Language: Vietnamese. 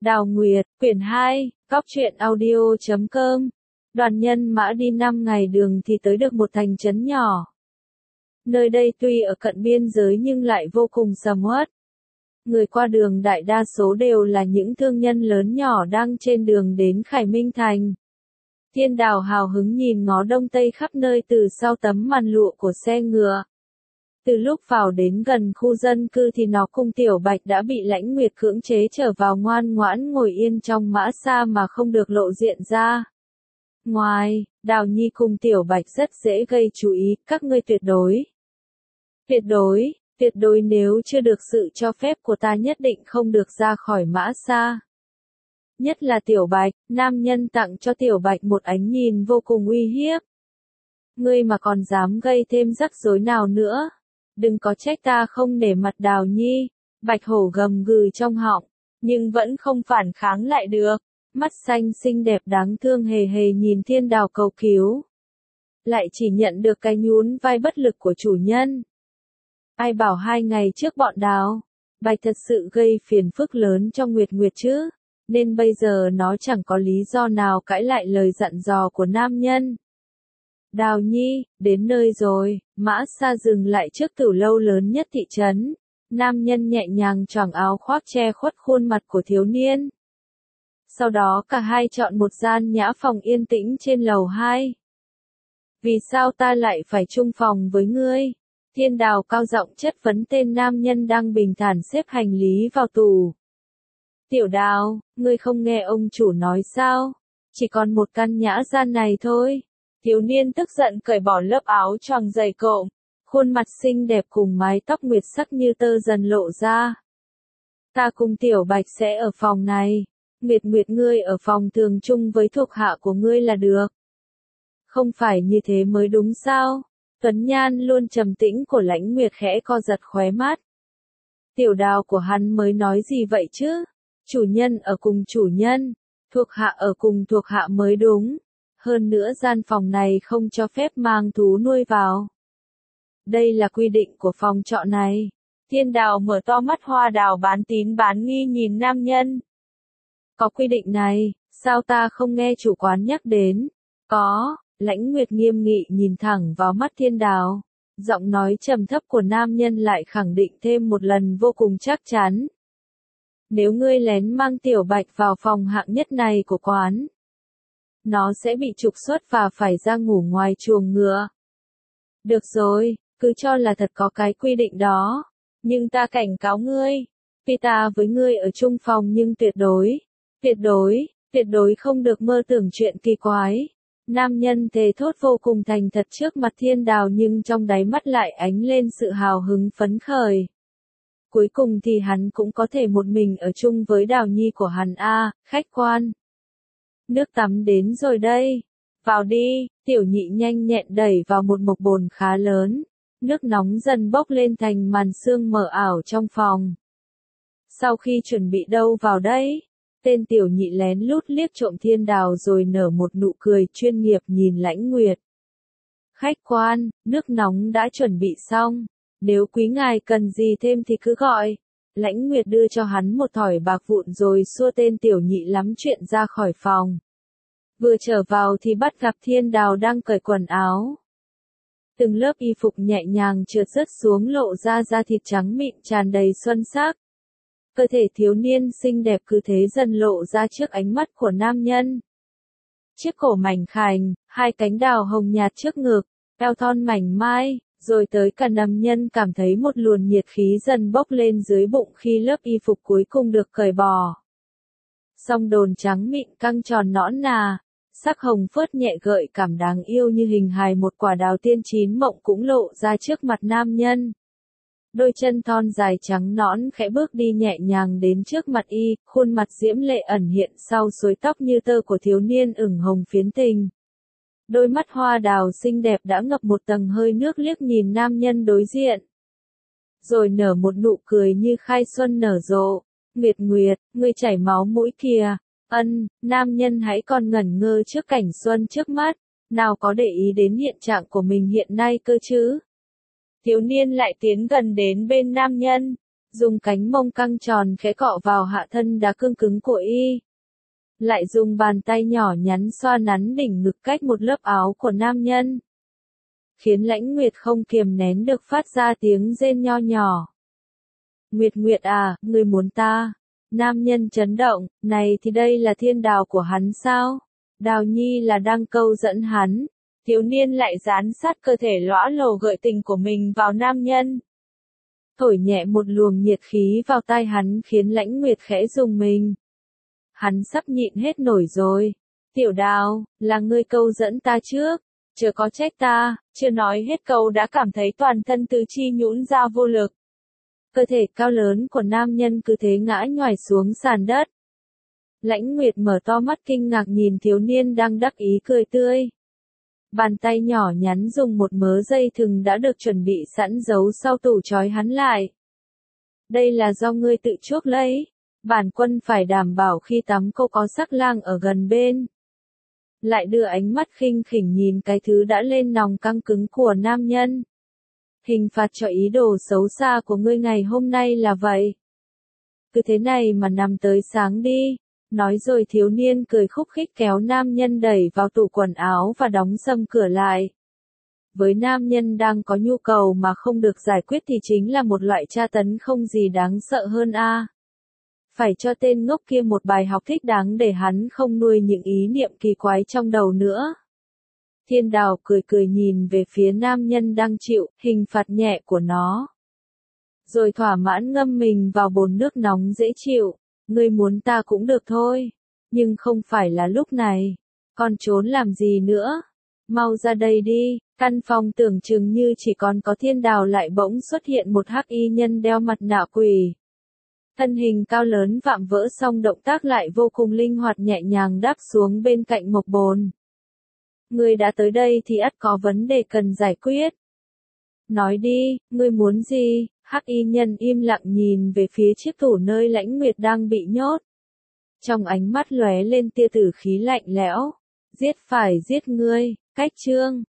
Đào Nguyệt, quyển 2, Góc truyện audio.com. Đoàn nhân mã đi 5 ngày đường thì tới được một thành trấn nhỏ. Nơi đây tuy ở cận biên giới nhưng lại vô cùng sầm uất. Người qua đường đại đa số đều là những thương nhân lớn nhỏ đang trên đường đến Khải Minh Thành. Thiên Đào hào hứng nhìn ngó đông tây khắp nơi từ sau tấm màn lụa của xe ngựa. Từ lúc vào đến gần khu dân cư thì nó cùng Tiểu Bạch đã bị Lãnh Nguyệt cưỡng chế trở vào ngoan ngoãn ngồi yên trong mã xa mà không được lộ diện ra. Ngoài, Đào Nhi cùng Tiểu Bạch rất dễ gây chú ý, các ngươi tuyệt đối nếu chưa được sự cho phép của ta nhất định không được ra khỏi mã xa. Nhất là Tiểu Bạch, nam nhân tặng cho Tiểu Bạch một ánh nhìn vô cùng uy hiếp. Ngươi mà còn dám gây thêm rắc rối nào nữa, đừng có trách ta không nể mặt Đào Nhi. Bạch Hổ gầm gừ trong họng, nhưng vẫn không phản kháng lại được. Mắt xanh xinh đẹp đáng thương hề hề nhìn Thiên Đào cầu cứu. Lại chỉ nhận được cái nhún vai bất lực của chủ nhân. Ai bảo 2 ngày trước bọn Đào Bạch thật sự gây phiền phức lớn cho Nguyệt Nguyệt chứ, nên bây giờ nó chẳng có lý do nào cãi lại lời dặn dò của nam nhân. Đào Nhi, đến nơi rồi, mã xa dừng lại trước tử lâu lớn nhất thị trấn. Nam nhân nhẹ nhàng choàng áo khoác che khuất khuôn mặt của thiếu niên. Sau đó cả hai chọn một gian nhã phòng yên tĩnh trên lầu 2. Vì sao ta lại phải chung phòng với ngươi? Thiên Đào cao giọng chất vấn tên nam nhân đang bình thản xếp hành lý vào tủ. Tiểu Đào, ngươi không nghe ông chủ nói sao? Chỉ còn một căn nhã gian này thôi. Thiếu niên tức giận cởi bỏ lớp áo choàng dày cộm, khuôn mặt xinh đẹp cùng mái tóc nguyệt sắc như tơ dần lộ ra. Ta cùng Tiểu Bạch sẽ ở phòng này. Nguyệt Nguyệt ngươi ở phòng thường chung với thuộc hạ của ngươi là được. Không phải như thế mới đúng sao? Tuấn nhan luôn trầm tĩnh của Lãnh Nguyệt khẽ co giật khóe mắt. Tiểu Đào của hắn mới nói gì vậy chứ? Chủ nhân ở cùng chủ nhân, thuộc hạ ở cùng thuộc hạ mới đúng. Hơn nữa gian phòng này không cho phép mang thú nuôi vào. Đây là quy định của phòng trọ này. Thiên Đào mở to mắt hoa đào bán tín bán nghi nhìn nam nhân. Có quy định này, sao ta không nghe chủ quán nhắc đến? Có, Lãnh Nguyệt nghiêm nghị nhìn thẳng vào mắt Thiên Đào. Giọng nói trầm thấp của nam nhân lại khẳng định thêm một lần vô cùng chắc chắn. Nếu ngươi lén mang Tiểu Bạch vào phòng hạng nhất này của quán, nó sẽ bị trục xuất và phải ra ngủ ngoài chuồng ngựa. Được rồi, cứ cho là thật có cái quy định đó. Nhưng ta cảnh cáo ngươi, vì ta với ngươi ở chung phòng nhưng tuyệt đối không được mơ tưởng chuyện kỳ quái. Nam nhân thề thốt vô cùng thành thật trước mặt Thiên Đào nhưng trong đáy mắt lại ánh lên sự hào hứng phấn khởi. Cuối cùng thì hắn cũng có thể một mình ở chung với Đào Nhi của hắn khách quan. Nước tắm đến rồi đây. Vào đi, Tiểu Nhị nhanh nhẹn đẩy vào một mộc bồn khá lớn. Nước nóng dần bốc lên thành màn sương mờ ảo trong phòng. Sau khi chuẩn bị đâu vào đây, tên Tiểu Nhị lén lút liếc trộm Thiên Đào rồi nở một nụ cười chuyên nghiệp nhìn Lãnh Nguyệt. Khách quan, nước nóng đã chuẩn bị xong. Nếu quý ngài cần gì thêm thì cứ gọi. Lãnh Nguyệt đưa cho hắn một thỏi bạc vụn rồi xua tên Tiểu Nhị lắm chuyện ra khỏi phòng. Vừa trở vào thì bắt gặp Thiên Đào đang cởi quần áo. Từng lớp y phục nhẹ nhàng trượt rớt xuống lộ ra da thịt trắng mịn tràn đầy xuân sắc. Cơ thể thiếu niên xinh đẹp cứ thế dần lộ ra trước ánh mắt của nam nhân. Chiếc cổ mảnh khảnh, 2 cánh đào hồng nhạt trước ngực, eo thon mảnh mai, rồi tới cả nam nhân cảm thấy một luồng nhiệt khí dần bốc lên dưới bụng khi lớp y phục cuối cùng được cởi bỏ. Song đồn trắng mịn căng tròn nõn nà, sắc hồng phớt nhẹ gợi cảm đáng yêu như hình hài một quả đào tiên chín mộng cũng lộ ra trước mặt nam nhân. Đôi chân thon dài trắng nõn khẽ bước đi nhẹ nhàng đến trước mặt y, khuôn mặt diễm lệ ẩn hiện sau suối tóc như tơ của thiếu niên ửng hồng phiến tình. Đôi mắt hoa đào xinh đẹp đã ngập một tầng hơi nước liếc nhìn nam nhân đối diện. Rồi nở một nụ cười như khai xuân nở rộ. Nguyệt Nguyệt, ngươi chảy máu mũi kìa. Nam nhân hãy còn ngẩn ngơ trước cảnh xuân trước mắt, nào có để ý đến hiện trạng của mình hiện nay cơ chứ. Thiếu niên lại tiến gần đến bên nam nhân, dùng cánh mông căng tròn khẽ cọ vào hạ thân đá cương cứng của y. Lại dùng bàn tay nhỏ nhắn xoa nắn đỉnh ngực cách một lớp áo của nam nhân. Khiến Lãnh Nguyệt không kiềm nén được phát ra tiếng rên nho nhỏ. Nguyệt Nguyệt à, ngươi muốn ta? Nam nhân chấn động, này thì đây là thiên đào của hắn sao? Đào Nhi là đang câu dẫn hắn. Thiếu niên lại dán sát cơ thể lõa lồ gợi tình của mình vào nam nhân. Thổi nhẹ một luồng nhiệt khí vào tai hắn khiến Lãnh Nguyệt khẽ rùng mình. Hắn sắp nhịn hết nổi rồi. Tiểu Đào, là ngươi câu dẫn ta trước. Chưa có trách ta, chưa nói hết câu đã cảm thấy toàn thân tứ chi nhũn ra vô lực. Cơ thể cao lớn của nam nhân cứ thế ngã nhoài xuống sàn đất. Lãnh Nguyệt mở to mắt kinh ngạc nhìn thiếu niên đang đắc ý cười tươi. Bàn tay nhỏ nhắn dùng một mớ dây thừng đã được chuẩn bị sẵn giấu sau tủ trói hắn lại. Đây là do ngươi tự chuốc lấy. Bản quân phải đảm bảo khi tắm cô có sắc lang ở gần bên. Lại đưa ánh mắt khinh khỉnh nhìn cái thứ đã lên nòng căng cứng của nam nhân. Hình phạt cho ý đồ xấu xa của ngươi ngày hôm nay là vậy. Cứ thế này mà nằm tới sáng đi. Nói rồi thiếu niên cười khúc khích kéo nam nhân đẩy vào tủ quần áo và đóng sầm cửa lại. Với nam nhân đang có nhu cầu mà không được giải quyết thì chính là một loại tra tấn không gì đáng sợ hơn a. Phải cho tên ngốc kia một bài học thích đáng để hắn không nuôi những ý niệm kỳ quái trong đầu nữa. Thiên Đào cười cười nhìn về phía nam nhân đang chịu hình phạt nhẹ của nó. Rồi thỏa mãn ngâm mình vào bồn nước nóng dễ chịu. Ngươi muốn ta cũng được thôi. Nhưng không phải là lúc này. Còn trốn làm gì nữa? Mau ra đây đi. Căn phòng tưởng chừng như chỉ còn có Thiên Đào lại bỗng xuất hiện một hắc y nhân đeo mặt nạ quỷ. Thân hình cao lớn vạm vỡ song động tác lại vô cùng linh hoạt nhẹ nhàng đáp xuống bên cạnh mộc bồn. Ngươi đã tới đây thì ắt có vấn đề cần giải quyết. Nói đi, ngươi muốn gì? Hắc y nhân im lặng nhìn về phía chiếc tủ nơi Lãnh Nguyệt đang bị nhốt. Trong ánh mắt lóe lên tia tử khí lạnh lẽo. Giết phải giết ngươi, cách chương.